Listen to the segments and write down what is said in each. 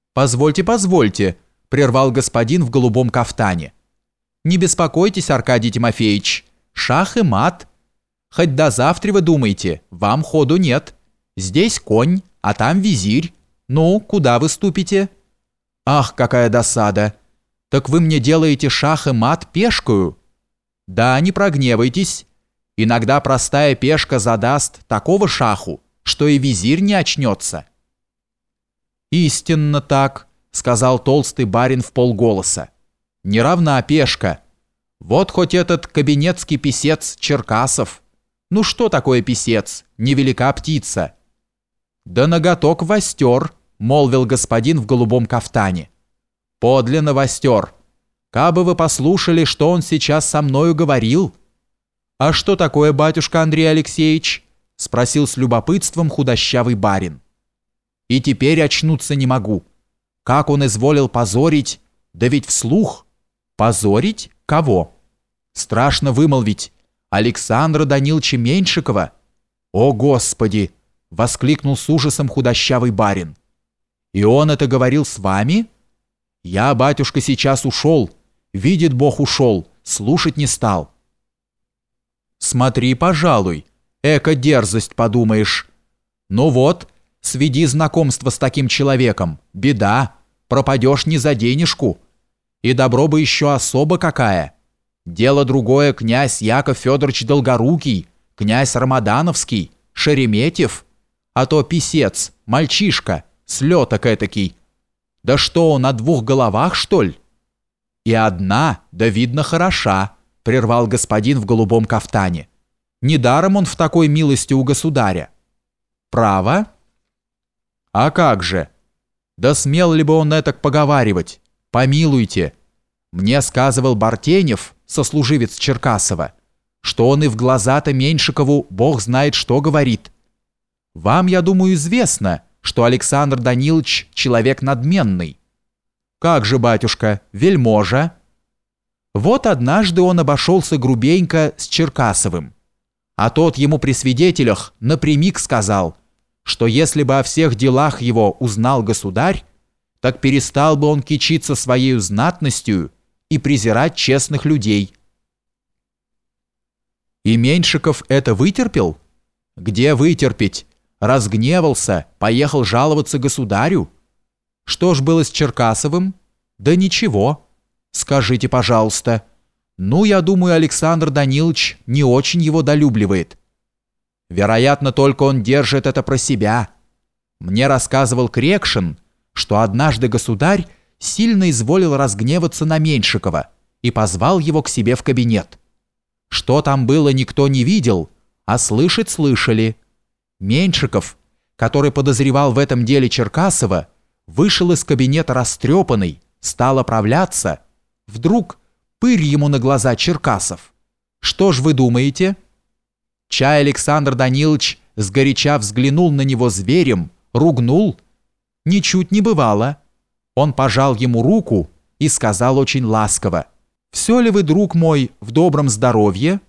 Позвольте, позвольте, прервал господин в голубом кафтане. Не беспокойтесь, Аркадий Тимофеевич, шах и мат. Хоть до завтра вы думаете, вам ходу нет. Здесь конь, а там визирь. Ну, куда вы ступите? Ах, какая досада! Так вы мне делаете шах и мат пешкою? Да, не прогневайтесь. Иногда простая пешка задаст такого шаху, что и визирь не очнется. Истинно так, сказал толстый барин вполголоса. Не равна пешка. Вот хоть этот кабинетский писец Черкасов. Ну что такое писец? Невелика птица. Да наготок востер, молвил господин в голубом кафтане. Подлинно востер. Кабы вы послушали, что он сейчас со мною говорил. А что такое, батюшка Андрей Алексеевич? Спросил с любопытством худощавый барин. И теперь очнуться не могу. Как он изволил позорить, да ведь вслух. Позорить? Кого? Страшно вымолвить. Александра Даниловича Меньшикова. О, Господи! Воскликнул с ужасом худощавый барин. И он это говорил с вами? Я, батюшка, сейчас ушел. Видит Бог, ушел. Слушать не стал. Смотри, пожалуй. Эка дерзость, подумаешь. Ну вот, сведи знакомство с таким человеком. Беда. Пропадешь не за денежку. И добро бы еще особа какая. Дело другое князь Яков Федорович Долгорукий, князь Рамадановский, Шереметьев, а то писец, мальчишка, слеток этакий. Да что он, на двух головах, что ли? И одна, да видно хороша, прервал господин в голубом кафтане. Недаром он в такой милости у государя. Право? А как же? Да смел ли бы он этак поговаривать? Помилуйте. Мне сказывал Бартенев, сослуживец Черкасова, что он и в глаза-то Меньшикову бог знает что говорит. Вам, я думаю, известно, что Александр Данилович человек надменный. Как же, батюшка, вельможа? Вот однажды он обошелся грубенько с Черкасовым, а тот ему при свидетелях напрямик сказал, что если бы о всех делах его узнал государь, так перестал бы он кичиться своей знатностью и презирать честных людей. И Меньшиков это вытерпел? Где вытерпеть? Разгневался, поехал жаловаться государю. Что ж было с Черкасовым? Да ничего. Скажите, пожалуйста. Ну, я думаю, Александр Данилович не очень его долюбливает. Вероятно, только он держит это про себя. Мне рассказывал Крекшин, что однажды государь сильно изволил разгневаться на Меньшикова и позвал его к себе в кабинет. Что там было, никто не видел, а слышать слышали. Меньшиков, который подозревал в этом деле Черкасова, вышел из кабинета растрепанный, стал оправляться. Вдруг пырь ему на глаза Черкасов. Что ж вы думаете? Чай Александр Данилович сгоряча взглянул на него зверем, ругнул. Ничуть не бывало. Он пожал ему руку и сказал очень ласково: «Все ли вы, друг мой, в добром здоровье?»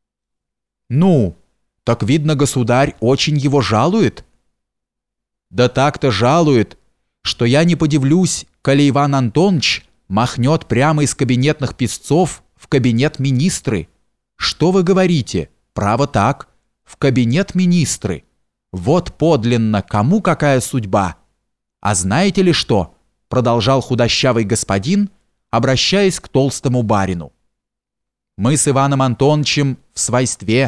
«Ну, так видно, государь очень его жалует». «Да так-то жалует, что я не подивлюсь, коли Иван Антонович махнет прямо из кабинетных писцов в кабинет министры». «Что вы говорите? Право так, в кабинет министры. Вот подлинно, кому какая судьба. А знаете ли что?» Продолжал худощавый господин, обращаясь к толстому барину. «Мы с Иваном Антоновичем в свойстве.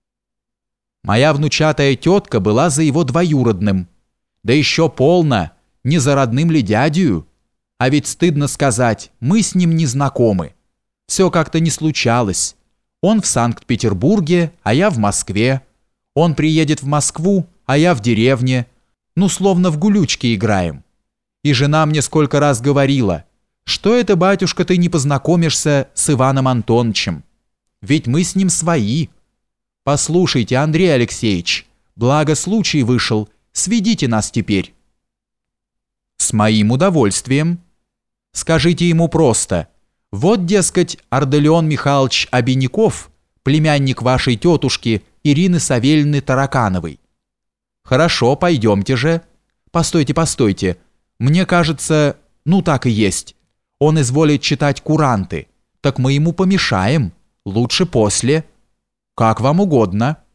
Моя внучатая тетка была за его двоюродным, да еще полно, не за родным ли дядю. А ведь стыдно сказать, мы с ним не знакомы. Все как-то не случалось. Он в Санкт-Петербурге, а я в Москве. Он приедет в Москву, а я в деревне. Ну, словно в гулючки играем. И жена мне сколько раз говорила, что это, батюшка, ты не познакомишься с Иваном Антоновичем. Ведь мы с ним свои. Послушайте, Андрей Алексеевич, благо случай вышел, сведите нас теперь». «С моим удовольствием. Скажите ему просто: вот, дескать, Арделеон Михайлович Обиняков, племянник вашей тетушки Ирины Савельевны Таракановой. Хорошо, пойдемте же. Постойте, постойте. Мне кажется, ну так и есть. Он изволит читать куранты, так мы ему помешаем. Лучше после. Как вам угодно».